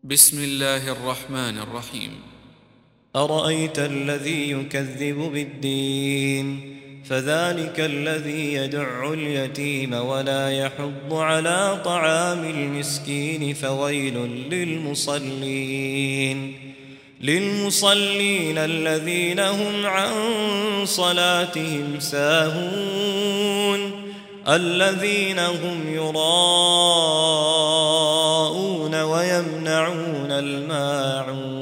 بسم الله الرحمن الرحيم. أرأيت الذي يكذب بالدين فذلك الذي يدع اليتيم ولا يحض على طعام المسكين فويل للمصلين الذين هم عن صلاتهم ساهون الذين هم يراءون ويمنعون الماعون